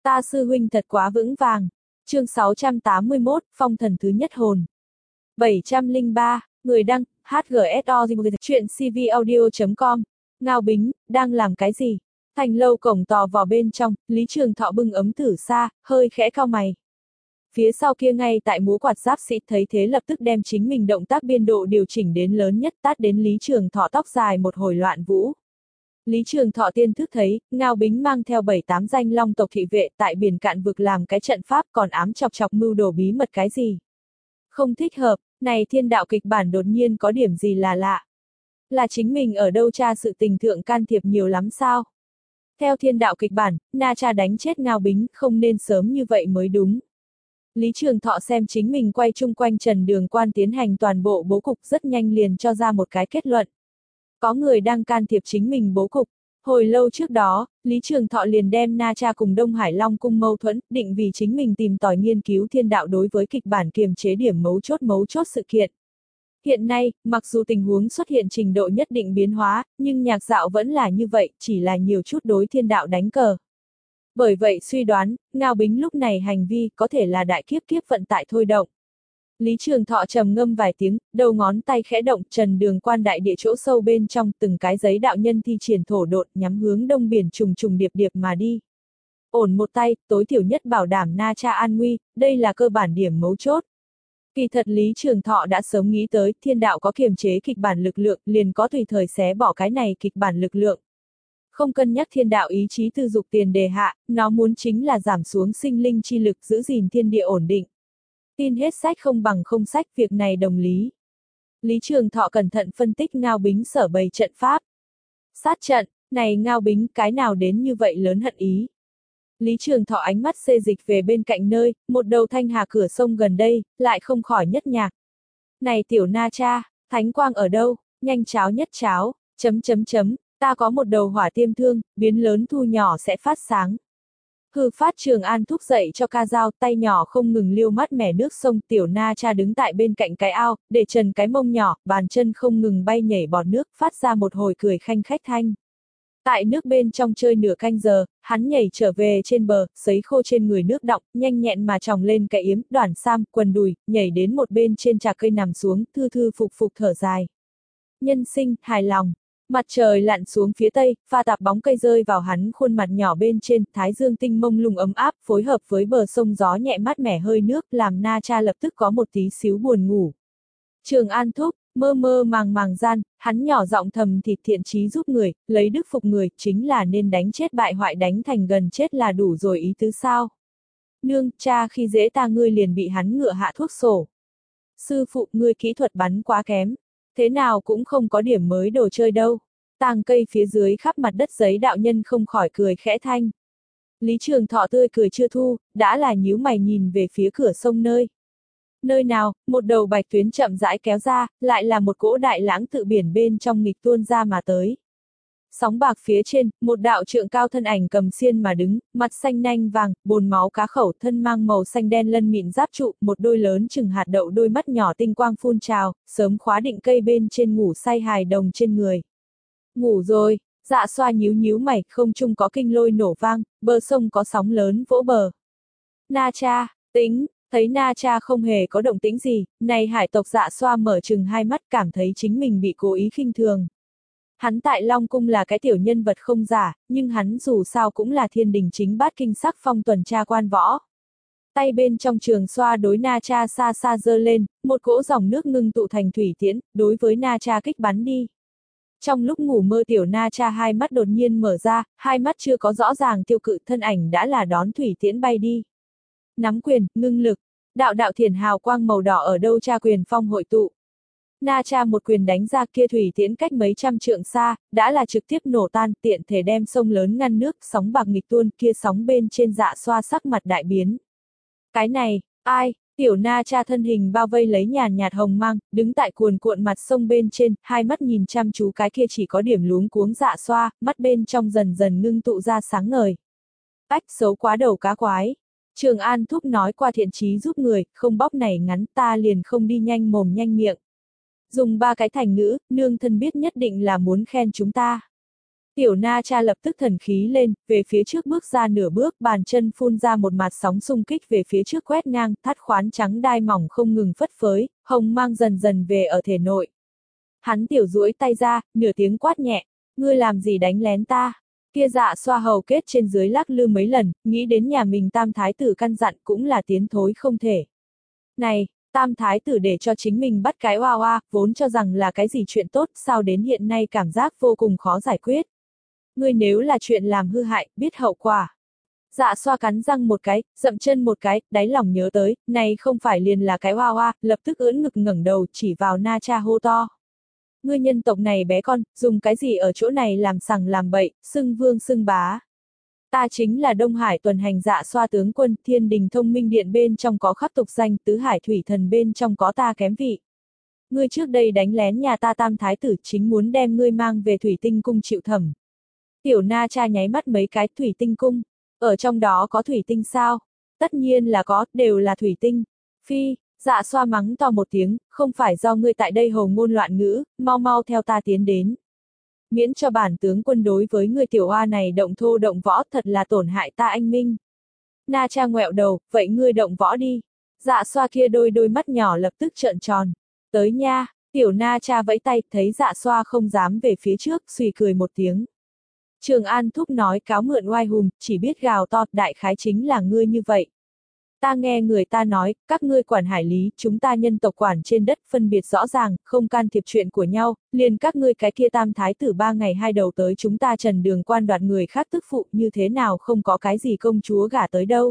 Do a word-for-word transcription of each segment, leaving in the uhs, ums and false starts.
Ta sư huynh thật quá vững vàng. Chương sáu trăm tám mươi mốt, phong thần thứ nhất hồn. bảy trăm lẻ ba, người đăng, hát giê ét o chuyện cvaudio chấm com. Ngao Bính, đang làm cái gì? Thành lâu cổng tò vào bên trong, Lý Trường Thọ bưng ấm tử sa, hơi khẽ cau mày. Phía sau kia ngay tại múa quạt giáp sĩ thấy thế lập tức đem chính mình động tác biên độ điều chỉnh đến lớn nhất, tát đến Lý Trường Thọ tóc dài một hồi loạn vũ. Lý Trường Thọ tiên thức thấy, Ngao Bính mang theo bảy tám danh long tộc thị vệ tại biển cạn vực làm cái trận pháp còn ám chọc chọc mưu đồ bí mật cái gì. Không thích hợp, này thiên đạo kịch bản đột nhiên có điểm gì là lạ. Là chính mình ở đâu tra sự tình thượng can thiệp nhiều lắm sao? Theo thiên đạo kịch bản, Na Cha đánh chết Ngao Bính không nên sớm như vậy mới đúng. Lý Trường Thọ xem chính mình quay chung quanh Trần Đường Quan tiến hành toàn bộ bố cục rất nhanh liền cho ra một cái kết luận. Có người đang can thiệp chính mình bố cục. Hồi lâu trước đó, Lý Trường Thọ liền đem Na Cha cùng Đông Hải Long cung mâu thuẫn, định vì chính mình tìm tòi nghiên cứu thiên đạo đối với kịch bản kiềm chế điểm mấu chốt mấu chốt sự kiện. Hiện nay, mặc dù tình huống xuất hiện trình độ nhất định biến hóa, nhưng nhạc dạo vẫn là như vậy, chỉ là nhiều chút đối thiên đạo đánh cờ. Bởi vậy suy đoán, Ngao Bính lúc này hành vi có thể là đại kiếp kiếp vận tại thôi động. Lý Trường Thọ trầm ngâm vài tiếng, đầu ngón tay khẽ động, Trần Đường Quan đại địa chỗ sâu bên trong từng cái giấy đạo nhân thi triển thổ độn nhắm hướng đông biển trùng trùng điệp điệp mà đi. Ổn một tay, tối thiểu nhất bảo đảm Na Cha an nguy, đây là cơ bản điểm mấu chốt. Kỳ thật Lý Trường Thọ đã sớm nghĩ tới, thiên đạo có kiềm chế kịch bản lực lượng, liền có tùy thời xé bỏ cái này kịch bản lực lượng. Không cân nhắc thiên đạo ý chí tư dục tiền đề hạ, nó muốn chính là giảm xuống sinh linh chi lực giữ gìn thiên địa ổn định. Tin hết sách không bằng không sách, việc này đồng lý. Lý Trường Thọ cẩn thận phân tích Ngao Bính sở bày trận pháp. Sát trận, này Ngao Bính cái nào đến như vậy lớn hận ý. Lý Trường Thọ ánh mắt xê dịch về bên cạnh nơi, một đầu thanh hà cửa sông gần đây, lại không khỏi nhất nhạc. Này tiểu Na Cha, thánh quang ở đâu, nhanh cháo nhất cháo, chấm chấm chấm, ta có một đầu hỏa tiêm thương, biến lớn thu nhỏ sẽ phát sáng. Hư phát Trường An thúc dậy cho ca dao, tay nhỏ không ngừng liêu mát mẻ nước sông, tiểu Na Cha đứng tại bên cạnh cái ao, để trần cái mông nhỏ, bàn chân không ngừng bay nhảy bọt nước, phát ra một hồi cười khanh khách thanh. Tại nước bên trong chơi nửa canh giờ, hắn nhảy trở về trên bờ, sấy khô trên người nước đọng, nhanh nhẹn mà tròng lên cái yếm, đoản sam, quần đùi, nhảy đến một bên trên trà cây nằm xuống, thư thư phục phục thở dài. Nhân sinh, hài lòng. Mặt trời lặn xuống phía tây, pha tạp bóng cây rơi vào hắn khuôn mặt nhỏ bên trên, thái dương tinh mông lung ấm áp, phối hợp với bờ sông gió nhẹ mát mẻ hơi nước, làm Na Cha lập tức có một tí xíu buồn ngủ. Trường An thúc, mơ mơ màng màng gian, hắn nhỏ giọng thầm thịt thiện chí giúp người, lấy đức phục người, chính là nên đánh chết bại hoại đánh thành gần chết là đủ rồi ý tứ sao. Nương, cha khi dễ ta ngươi liền bị hắn ngựa hạ thuốc sổ. Sư phụ, ngươi kỹ thuật bắn quá kém. Thế nào cũng không có điểm mới đồ chơi đâu. Tàng cây phía dưới khắp mặt đất giấy đạo nhân không khỏi cười khẽ thanh. Lý Trường Thọ tươi cười chưa thu, đã là nhíu mày nhìn về phía cửa sông nơi. Nơi nào, một đầu bạch tuyến chậm rãi kéo ra, lại là một cỗ đại lãng tự biển bên trong nghịch tuôn ra mà tới. Sóng bạc phía trên, một đạo trượng cao thân ảnh cầm xiên mà đứng, mặt xanh nanh vàng, bồn máu cá khẩu, thân mang màu xanh đen lân mịn giáp trụ, một đôi lớn chừng hạt đậu đôi mắt nhỏ tinh quang phun trào, sớm khóa định cây bên trên ngủ say hài đồng trên người. Ngủ rồi, Dạ Xoa nhíu nhíu mày, không trung có kinh lôi nổ vang, bờ sông có sóng lớn vỗ bờ. Na Cha, tính, thấy Na Cha không hề có động tĩnh gì, này hải tộc Dạ Xoa mở trừng hai mắt cảm thấy chính mình bị cố ý khinh thường. Hắn tại Long Cung là cái tiểu nhân vật không giả, nhưng hắn dù sao cũng là thiên đình chính bát kinh sắc phong tuần tra quan võ. Tay bên trong trường xoa đối Na Cha xa xa giơ lên, một cỗ dòng nước ngưng tụ thành thủy tiễn, đối với Na Cha kích bắn đi. Trong lúc ngủ mơ tiểu Na Cha hai mắt đột nhiên mở ra, hai mắt chưa có rõ ràng tiêu cự thân ảnh đã là đón thủy tiễn bay đi. Nắm quyền, ngưng lực, đạo đạo thiền hào quang màu đỏ ở đâu cha quyền phong hội tụ. Na Cha một quyền đánh ra kia thủy tiễn cách mấy trăm trượng xa, đã là trực tiếp nổ tan tiện thể đem sông lớn ngăn nước, sóng bạc nghịch tuôn kia sóng bên trên Dạ Xoa sắc mặt đại biến. Cái này, ai, tiểu Na Cha thân hình bao vây lấy nhàn nhạt hồng mang, đứng tại cuồn cuộn mặt sông bên trên, hai mắt nhìn chăm chú cái kia chỉ có điểm luống cuống Dạ Xoa, mắt bên trong dần dần ngưng tụ ra sáng ngời. Ách xấu quá đầu cá quái. Trường An thúc nói qua thiện chí giúp người, không bóc này ngắn ta liền không đi nhanh mồm nhanh miệng. Dùng ba cái thành ngữ, nương thân biết nhất định là muốn khen chúng ta. Tiểu Na Cha lập tức thần khí lên, về phía trước bước ra nửa bước, bàn chân phun ra một mạt sóng xung kích về phía trước quét ngang, thắt khoán trắng đai mỏng không ngừng phất phới, hồng mang dần dần về ở thể nội. Hắn tiểu duỗi tay ra, nửa tiếng quát nhẹ, ngươi làm gì đánh lén ta? Kia Dạ Xoa hầu kết trên dưới lắc lư mấy lần, nghĩ đến nhà mình tam thái tử căn dặn cũng là tiến thối không thể. Này, tam thái tử để cho chính mình bắt cái oa oa, vốn cho rằng là cái gì chuyện tốt, sao đến hiện nay cảm giác vô cùng khó giải quyết. Ngươi nếu là chuyện làm hư hại, biết hậu quả. Dạ Xoa cắn răng một cái, dậm chân một cái, đáy lòng nhớ tới, này không phải liền là cái oa oa, lập tức ưỡn ngực ngẩng đầu chỉ vào Na Cha hô to. Ngươi nhân tộc này bé con, dùng cái gì ở chỗ này làm sằng làm bậy, xưng vương xưng bá. Ta chính là Đông Hải tuần hành Dạ Xoa tướng quân, Thiên Đình Thông Minh Điện bên trong có khắc tục danh, Tứ Hải Thủy Thần bên trong có ta kém vị. Ngươi trước đây đánh lén nhà ta tam thái tử, chính muốn đem ngươi mang về Thủy Tinh Cung chịu thẩm. Tiểu Na Cha nháy mắt mấy cái, Thủy Tinh Cung, ở trong đó có thủy tinh sao? Tất nhiên là có, đều là thủy tinh. Phi, Dạ Xoa mắng to một tiếng, không phải do ngươi tại đây hồ ngôn loạn ngữ, mau mau theo ta tiến đến. Miễn cho bản tướng quân đối với người tiểu hoa này động thô động võ, thật là tổn hại ta anh minh. Na Cha ngoẹo đầu, vậy ngươi động võ đi. Dạ Xoa kia đôi đôi mắt nhỏ lập tức trợn tròn. Tới nha, tiểu Na Cha vẫy tay, thấy Dạ Xoa không dám về phía trước, suy cười một tiếng. Trường An thúc nói cáo mượn oai hùng, chỉ biết gào to, đại khái chính là ngươi như vậy. Ta nghe người ta nói, các ngươi quản hải lý, chúng ta nhân tộc quản trên đất, phân biệt rõ ràng, không can thiệp chuyện của nhau, liền các ngươi cái kia tam thái tử ba ngày hai đầu tới chúng ta trần đường quan đoạt người khác tức phụ, như thế nào không có cái gì công chúa gả tới đâu.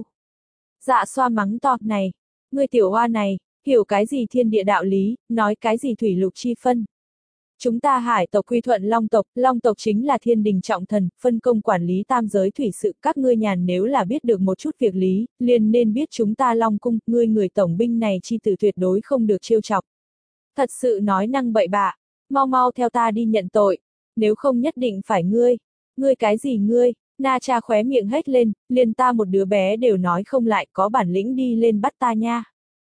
Dạ Xoa mắng to, này, ngươi tiểu hoa này, hiểu cái gì thiên địa đạo lý, nói cái gì thủy lục chi phân. Chúng ta hải tộc quy thuận long tộc, long tộc chính là thiên đình trọng thần, phân công quản lý tam giới thủy sự, các ngươi nhàn nếu là biết được một chút việc lý, liền nên biết chúng ta long cung, ngươi người tổng binh này chi tử tuyệt đối không được trêu chọc. Thật sự nói năng bậy bạ, mau mau theo ta đi nhận tội, nếu không nhất định phải ngươi, ngươi cái gì ngươi, Na Cha khóe miệng hết lên, liền ta một đứa bé đều nói không lại, có bản lĩnh đi lên bắt ta nha.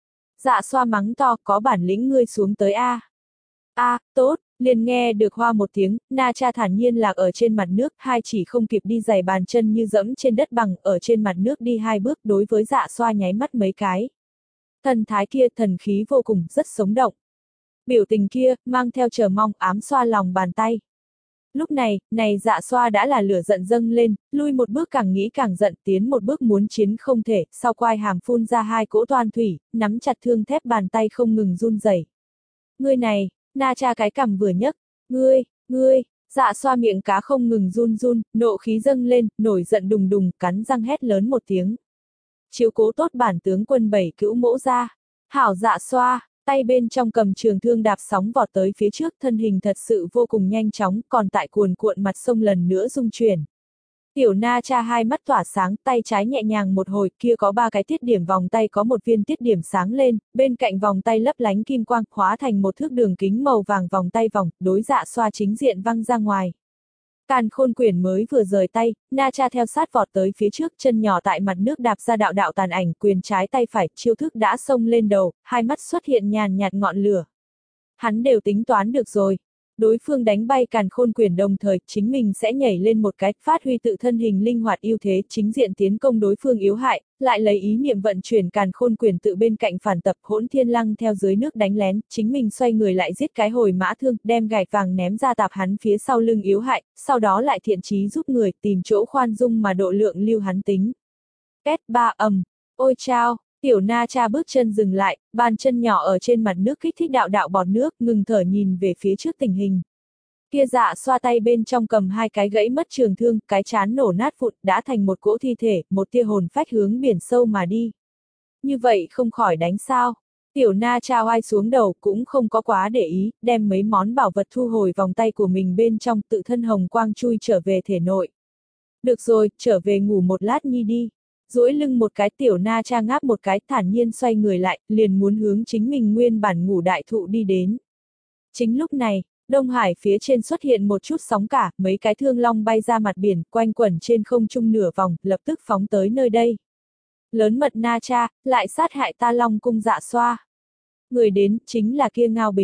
Dạ Xoa mắng to, có bản lĩnh ngươi xuống tới a. A, à, tốt, liền nghe được hoa một tiếng, Na Cha thản nhiên lạc ở trên mặt nước, hai chỉ không kịp đi giày bàn chân như dẫm trên đất bằng, ở trên mặt nước đi hai bước, đối với Dạ Xoa nháy mắt mấy cái. Thần thái kia, thần khí vô cùng, rất sống động. Biểu tình kia, mang theo chờ mong, ám xoa lòng bàn tay. Lúc này, này Dạ Xoa đã là lửa giận dâng lên, lui một bước càng nghĩ càng giận, tiến một bước muốn chiến không thể, sau quai hàm phun ra hai cỗ toan thủy, nắm chặt thương thép bàn tay không ngừng run rẩy. Ngươi này, Na Cha cái cằm vừa nhấc, ngươi, ngươi, Dạ Xoa miệng cá không ngừng run run, nộ khí dâng lên, nổi giận đùng đùng, cắn răng hét lớn một tiếng. Chiếu cố tốt bản tướng quân bảy cữu mỗ ra. Hảo Dạ Xoa, tay bên trong cầm trường thương đạp sóng vọt tới phía trước, thân hình thật sự vô cùng nhanh chóng, còn tại cuồn cuộn mặt sông lần nữa rung chuyển. Tiểu Na Cha hai mắt tỏa sáng, tay trái nhẹ nhàng một hồi, kia có ba cái tiết điểm vòng tay có một viên tiết điểm sáng lên, bên cạnh vòng tay lấp lánh kim quang, hóa thành một thước đường kính màu vàng vòng tay vòng, đối Dạ Xoa chính diện văng ra ngoài. Càn Khôn Quyển mới vừa rời tay, Na Cha theo sát vọt tới phía trước, chân nhỏ tại mặt nước đạp ra đạo đạo tàn ảnh, quyền trái tay phải, chiêu thức đã xông lên đầu, hai mắt xuất hiện nhàn nhạt ngọn lửa. Hắn đều tính toán được rồi. Đối phương đánh bay Càn Khôn Quyển đồng thời, chính mình sẽ nhảy lên một cái, phát huy tự thân hình linh hoạt ưu thế, chính diện tiến công đối phương yếu hại, lại lấy ý niệm vận chuyển Càn Khôn Quyển tự bên cạnh phản tập, Hỗn Thiên Lăng theo dưới nước đánh lén, chính mình xoay người lại giết cái hồi mã thương, đem gạch vàng ném ra tạp hắn phía sau lưng yếu hại, sau đó lại thiện chí giúp người, tìm chỗ khoan dung mà độ lượng lưu hắn tính. Két ba ầm, ôi chao! Tiểu Na Cha bước chân dừng lại, bàn chân nhỏ ở trên mặt nước kích thích đạo đạo bọt nước, ngừng thở nhìn về phía trước tình hình. Kia Dạ Xoa tay bên trong cầm hai cái gãy mất trường thương, cái chán nổ nát vụn, đã thành một cỗ thi thể, một tia hồn phách hướng biển sâu mà đi. Như vậy không khỏi đánh sao? Tiểu Na Cha oai xuống đầu, cũng không có quá để ý, đem mấy món bảo vật thu hồi vòng tay của mình bên trong, tự thân hồng quang chui trở về thể nội. Được rồi, trở về ngủ một lát nhi đi. Duỗi lưng một cái, Tiểu Na Cha ngáp một cái, thản nhiên xoay người lại, liền muốn hướng chính mình nguyên bản ngủ đại thụ đi đến. Chính lúc này, Đông Hải phía trên xuất hiện một chút sóng cả, mấy cái thương long bay ra mặt biển, quanh quẩn trên không trung nửa vòng, lập tức phóng tới nơi đây. Lớn mật Na Cha, lại sát hại ta Long cung Dạ Xoa. Người đến, chính là kia Ngao Bính.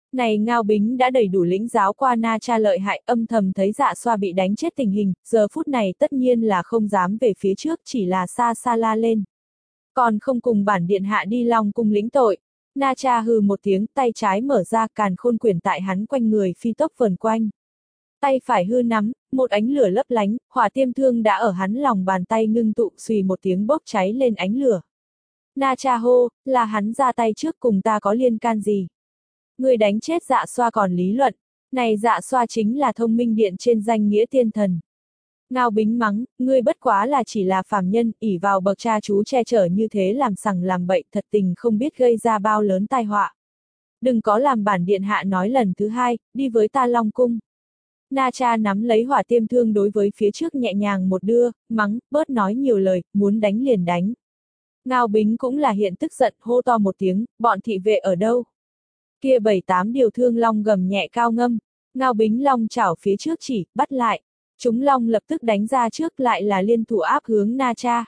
Này Ngao Bính đã đầy đủ lĩnh giáo qua Na Cha lợi hại, âm thầm thấy Dạ Xoa bị đánh chết tình hình, giờ phút này tất nhiên là không dám về phía trước, chỉ là xa xa la lên. Còn không cùng bản điện hạ đi Long cung lĩnh tội. Na Cha hừ một tiếng, tay trái mở ra, càn khôn quyển tại hắn quanh người phi tốc vần quanh. Tay phải hư nắm, một ánh lửa lấp lánh, hỏa tiêm thương đã ở hắn lòng bàn tay ngưng tụ, xùy một tiếng bốc cháy lên ánh lửa. Na Cha hô, là hắn ra tay trước, cùng ta có liên can gì? Người đánh chết Dạ Xoa còn lý luận, này Dạ Xoa chính là thông minh điện trên danh nghĩa tiên thần. Ngao Bính mắng, ngươi bất quá là chỉ là phàm nhân, ỷ vào bậc cha chú che chở như thế làm sằng làm bậy, thật tình không biết gây ra bao lớn tai họa. Đừng có làm bản điện hạ nói lần thứ hai, đi với ta Long cung. Na Cha nắm lấy hỏa tiêm thương đối với phía trước nhẹ nhàng một đưa, mắng, bớt nói nhiều lời, muốn đánh liền đánh. Ngao Bính cũng là hiện tức giận, hô to một tiếng, bọn thị vệ ở đâu? Kia bảy tám điều thương long gầm nhẹ cao ngâm, Ngao Bính long chảo phía trước chỉ, bắt lại. Chúng long lập tức đánh ra trước, lại là liên thủ áp hướng Na Cha.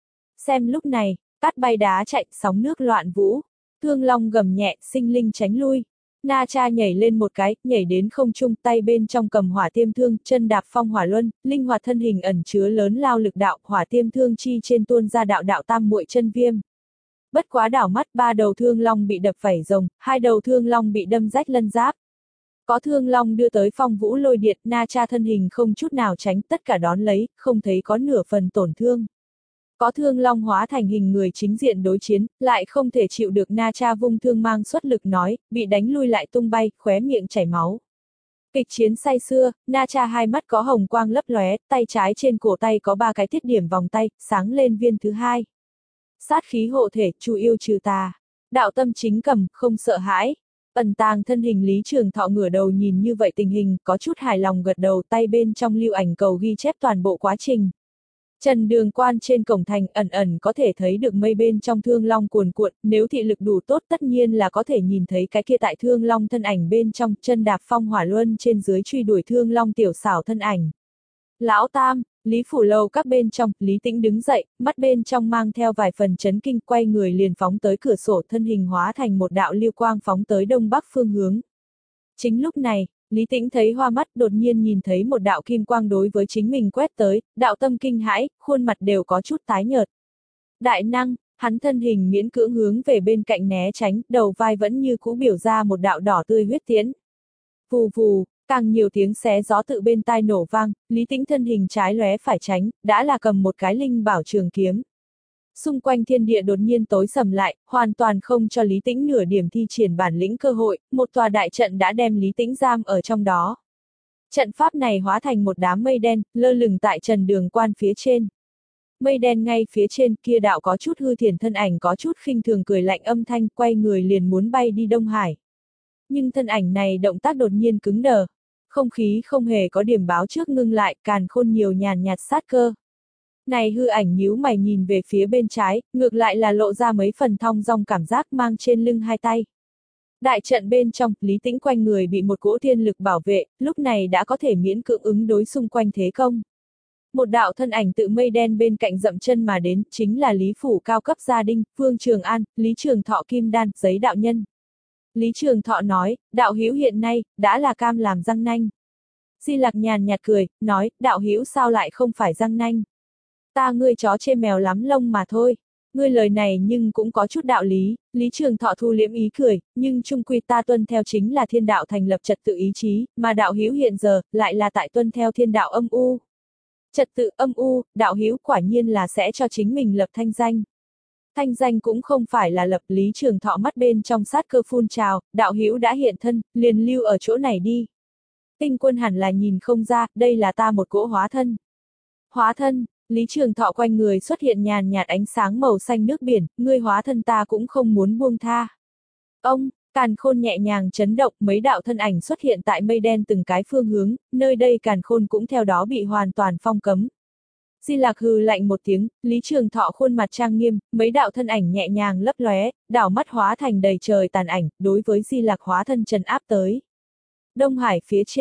Xem lúc này, cát bay đá chạy, sóng nước loạn vũ. Thương long gầm nhẹ, sinh linh tránh lui. Na Cha nhảy lên một cái, nhảy đến không trung, tay bên trong cầm hỏa tiêm thương, chân đạp phong hỏa luân, linh hoạt thân hình ẩn chứa lớn lao lực đạo, hỏa tiêm thương chi trên tuôn ra đạo đạo tam muội chân viêm. Bất quá đảo mắt, ba đầu thương long bị đập vảy rồng, hai đầu thương long bị đâm rách lân giáp. Có thương long đưa tới phong vũ lôi điện, Na Cha thân hình không chút nào tránh, tất cả đón lấy, không thấy có nửa phần tổn thương. Có thương long hóa thành hình người chính diện đối chiến, lại không thể chịu được Na Cha vung thương mang xuất lực nói, bị đánh lui lại tung bay, khóe miệng chảy máu. Kịch chiến say xưa, Na Cha hai mắt có hồng quang lấp lóe, tay trái trên cổ tay có ba cái tiết điểm vòng tay, sáng lên viên thứ hai. Sát khí hộ thể, chu yêu trừ tà. Đạo tâm chính cầm, không sợ hãi. Ẩn tàng thân hình Lý Trường Thọ ngửa đầu nhìn như vậy tình hình, có chút hài lòng gật đầu, tay bên trong lưu ảnh cầu ghi chép toàn bộ quá trình. Trần Đường Quan trên cổng thành ẩn ẩn có thể thấy được mây bên trong thương long cuồn cuộn, nếu thị lực đủ tốt tất nhiên là có thể nhìn thấy cái kia tại thương long thân ảnh bên trong, chân đạp phong hỏa luân trên dưới truy đuổi thương long tiểu xảo thân ảnh. Lão Tam, Lý Phủ Lâu các bên trong, Lý Tĩnh đứng dậy, mắt bên trong mang theo vài phần chấn kinh, quay người liền phóng tới cửa sổ, thân hình hóa thành một đạo lưu quang phóng tới đông bắc phương hướng. Chính lúc này, Lý Tĩnh thấy hoa mắt, đột nhiên nhìn thấy một đạo kim quang đối với chính mình quét tới, đạo tâm kinh hãi, khuôn mặt đều có chút tái nhợt. Đại năng, hắn thân hình miễn cưỡng hướng về bên cạnh né tránh, đầu vai vẫn như cũ biểu ra một đạo đỏ tươi huyết tiễn. Vù vù, càng nhiều tiếng xé gió tự bên tai nổ vang, Lý Tĩnh thân hình trái lóe phải tránh, đã là cầm một cái linh bảo trường kiếm. Xung quanh thiên địa đột nhiên tối sầm lại, hoàn toàn không cho Lý Tĩnh nửa điểm thi triển bản lĩnh cơ hội, một tòa đại trận đã đem Lý Tĩnh giam ở trong đó. Trận pháp này hóa thành một đám mây đen, lơ lửng tại Trần Đường Quan phía trên. Mây đen ngay phía trên kia đạo có chút hư thiền thân ảnh có chút khinh thường cười lạnh âm thanh, quay người liền muốn bay đi Đông Hải. Nhưng thân ảnh này động tác đột nhiên cứng đờ. Không khí không hề có điểm báo trước ngưng lại, càn khôn nhiều nhàn nhạt sát cơ. Này hư ảnh nhíu mày nhìn về phía bên trái, ngược lại là lộ ra mấy phần thong dong cảm giác mang trên lưng hai tay. Đại trận bên trong, Lý Tĩnh quanh người bị một cỗ thiên lực bảo vệ, lúc này đã có thể miễn cưỡng ứng đối xung quanh thế công. Một đạo thân ảnh tự mây đen bên cạnh dậm chân mà đến, chính là Lý Phủ cao cấp gia đình, Phương Trường An, Lý Trường Thọ Kim Đan, giấy đạo nhân. Lý Trường Thọ nói, đạo hữu hiện nay, đã là cam làm răng nanh. Di Lặc nhàn nhạt cười, nói, đạo hữu sao lại không phải răng nanh. Ta ngươi chó chê mèo lắm lông mà thôi. Ngươi lời này nhưng cũng có chút đạo lý, Lý Trường Thọ thu liễm ý cười, nhưng chung quy ta tuân theo chính là thiên đạo thành lập trật tự ý chí, mà đạo hữu hiện giờ, lại là tại tuân theo thiên đạo âm u. Trật tự âm u, đạo hữu quả nhiên là sẽ cho chính mình lập thanh danh. Thanh danh cũng không phải là lập. Lý Trường Thọ mắt bên trong sát cơ phun trào, đạo hữu đã hiện thân, liền lưu ở chỗ này đi. Tinh Quân hẳn là nhìn không ra, đây là ta một cỗ hóa thân. Hóa thân, Lý Trường Thọ quanh người xuất hiện nhàn nhạt ánh sáng màu xanh nước biển, ngươi hóa thân ta cũng không muốn buông tha. Ông, càn khôn nhẹ nhàng chấn động, mấy đạo thân ảnh xuất hiện tại mây đen từng cái phương hướng, nơi đây càn khôn cũng theo đó bị hoàn toàn phong cấm. Di Lặc hừ lạnh một tiếng, Lý Trường Thọ khuôn mặt trang nghiêm, mấy đạo thân ảnh nhẹ nhàng lấp lóe, đảo mắt hóa thành đầy trời tàn ảnh, đối với Di Lặc hóa thân trấn áp tới. Đông Hải phía trên,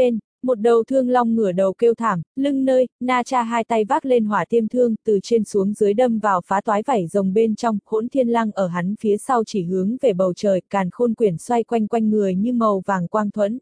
Một đầu thương long ngửa đầu kêu thảm, lưng nơi, Na Cha hai tay vác lên hỏa tiêm thương, từ trên xuống dưới đâm vào phá toái vảy rồng bên trong, Hỗn Thiên Lăng ở hắn phía sau chỉ hướng về bầu trời, càn khôn quyển xoay quanh quanh người như màu vàng quang thuẫn.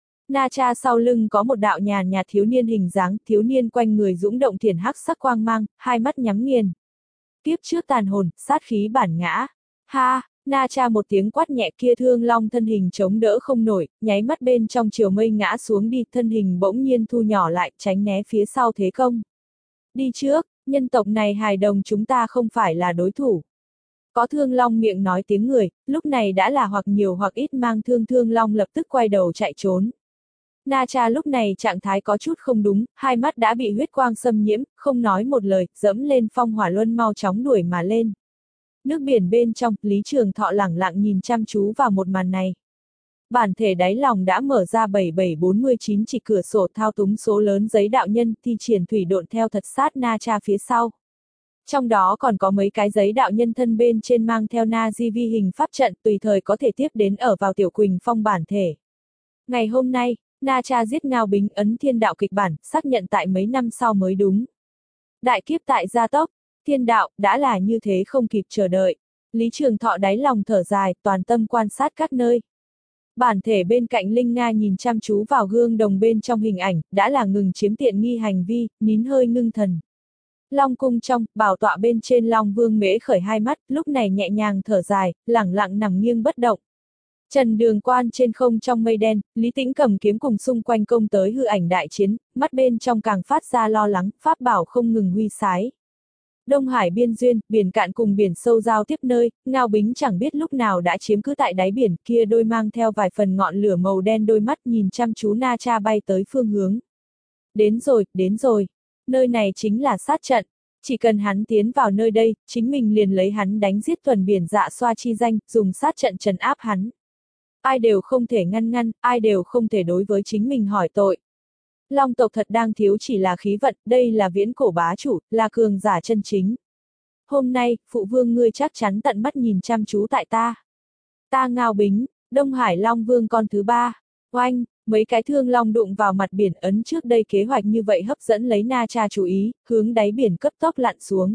Na Cha sau lưng có một đạo nhàn nhạt thiếu niên hình dáng, thiếu niên quanh người dũng động thiền hắc sắc quang mang, hai mắt nhắm nghiền. Tiếp trước tàn hồn, sát khí bản ngã. Ha! Na Cha một tiếng quát nhẹ, kia thương long thân hình chống đỡ không nổi, nháy mắt bên trong chiều mây ngã xuống đi, thân hình bỗng nhiên thu nhỏ lại, tránh né phía sau thế công. Đi trước, nhân tộc này hài đồng chúng ta không phải là đối thủ. Có thương long miệng nói tiếng người, lúc này đã là hoặc nhiều hoặc ít mang thương thương long lập tức quay đầu chạy trốn. Na Cha lúc này trạng thái có chút không đúng, hai mắt đã bị huyết quang xâm nhiễm, không nói một lời, dẫm lên phong hỏa luân mau chóng đuổi mà lên. Nước biển bên trong, Lý Trường Thọ lẳng lặng nhìn chăm chú vào một màn này. Bản thể đáy lòng đã mở ra bảy bảy bốn chín chỉ cửa sổ thao túng số lớn giấy đạo nhân, thi triển thủy độn theo thật sát Na Cha phía sau. Trong đó còn có mấy cái giấy đạo nhân thân bên trên mang theo Na Di vi hình pháp trận, tùy thời có thể tiếp đến ở vào Tiểu Quỳnh Phong bản thể. Ngày hôm nay, Na Cha giết Ngao Bính ấn thiên đạo kịch bản, xác nhận tại mấy năm sau mới đúng. Đại kiếp tại gia tốc, thiên đạo, đã là như thế không kịp chờ đợi. Lý Trường Thọ đáy lòng thở dài, toàn tâm quan sát các nơi. Bản thể bên cạnh Linh Nga nhìn chăm chú vào gương đồng bên trong hình ảnh, đã là ngừng chiếm tiện nghi hành vi, nín hơi ngưng thần. Long cung trong, bảo tọa bên trên Long Vương Mễ khởi hai mắt, lúc này nhẹ nhàng thở dài, lẳng lặng nằm nghiêng bất động. Trần Đường Quan trên không trong mây đen, Lý Tĩnh cầm kiếm cùng xung quanh công tới hư ảnh đại chiến, mắt bên trong càng phát ra lo lắng, pháp bảo không ngừng huy sái. Đông Hải biên duyên, biển cạn cùng biển sâu giao tiếp nơi, Ngao Bính chẳng biết lúc nào đã chiếm cứ tại đáy biển, kia đôi mang theo vài phần ngọn lửa màu đen đôi mắt nhìn chăm chú Na Cha bay tới phương hướng. Đến rồi, đến rồi. Nơi này chính là sát trận. Chỉ cần hắn tiến vào nơi đây, chính mình liền lấy hắn đánh giết thuần biển dạ xoa chi danh, dùng sát trận trấn áp hắn. Ai đều không thể ngăn ngăn, ai đều không thể đối với chính mình hỏi tội. Long tộc thật đang thiếu chỉ là khí vận, đây là viễn cổ bá chủ, là cường giả chân chính. Hôm nay, phụ vương ngươi chắc chắn tận mắt nhìn chăm chú tại ta. Ta Ngao Bính, Đông Hải Long Vương con thứ ba. Oanh, mấy cái thương long đụng vào mặt biển ấn trước đây kế hoạch như vậy hấp dẫn lấy Na Cha chú ý, hướng đáy biển cấp tốc lặn xuống.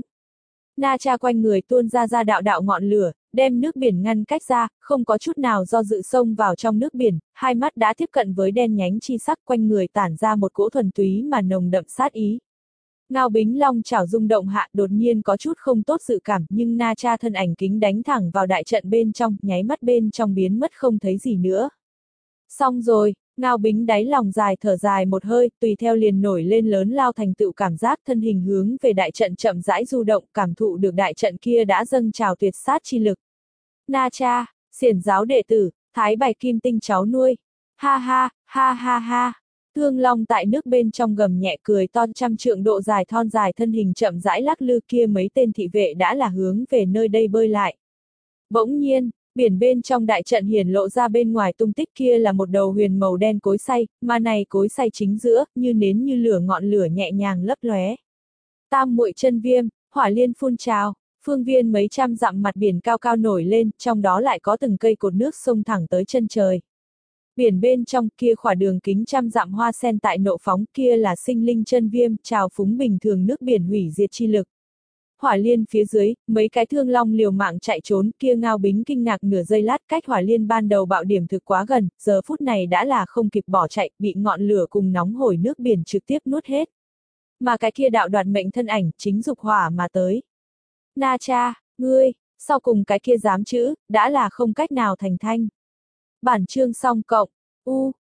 Na Cha quanh người tuôn ra ra đạo đạo ngọn lửa, đem nước biển ngăn cách ra, không có chút nào do dự xông vào trong nước biển, hai mắt đã tiếp cận với đen nhánh chi sắc, quanh người tản ra một cỗ thuần túy mà nồng đậm sát ý. Ngao Bính long chảo rung động hạ, đột nhiên có chút không tốt dự cảm, nhưng Na Cha thân ảnh kính đánh thẳng vào đại trận bên trong, nháy mắt bên trong biến mất không thấy gì nữa. Xong rồi. Ngao Bính đáy lòng dài thở dài một hơi, tùy theo liền nổi lên lớn lao thành tựu cảm giác, thân hình hướng về đại trận chậm rãi du động, cảm thụ được đại trận kia đã dâng trào tuyệt sát chi lực. Na Cha, xiển giáo đệ tử, Thái Bạch Kim Tinh cháu nuôi. Ha ha, ha ha ha. Thương long tại nước bên trong gầm nhẹ cười to, trăm trượng độ dài thon dài thân hình chậm rãi lắc lư, kia mấy tên thị vệ đã là hướng về nơi đây bơi lại. Bỗng nhiên, biển bên trong đại trận hiển lộ ra bên ngoài tung tích, kia là một đầu huyền màu đen cối xay, mà này cối xay chính giữa, như nến như lửa, ngọn lửa nhẹ nhàng lấp lóe. Tam muội chân viêm, hỏa liên phun trào, phương viên mấy trăm dặm mặt biển cao cao nổi lên, trong đó lại có từng cây cột nước sông thẳng tới chân trời. Biển bên trong kia khỏa đường kính trăm dặm hoa sen tại nộ phóng, kia là sinh linh chân viêm, trào phúng bình thường nước biển hủy diệt chi lực. Hỏa liên phía dưới, mấy cái thương long liều mạng chạy trốn, kia Ngao Bính kinh ngạc nửa giây lát, cách hỏa liên ban đầu bạo điểm thực quá gần, giờ phút này đã là không kịp bỏ chạy, bị ngọn lửa cùng nóng hổi nước biển trực tiếp nuốt hết. Mà cái kia đạo đoạt mệnh thân ảnh, chính dục hỏa mà tới. Na Cha, ngươi, sau cùng cái kia dám chữ, đã là không cách nào thành thanh. Bản chương xong cộng, u.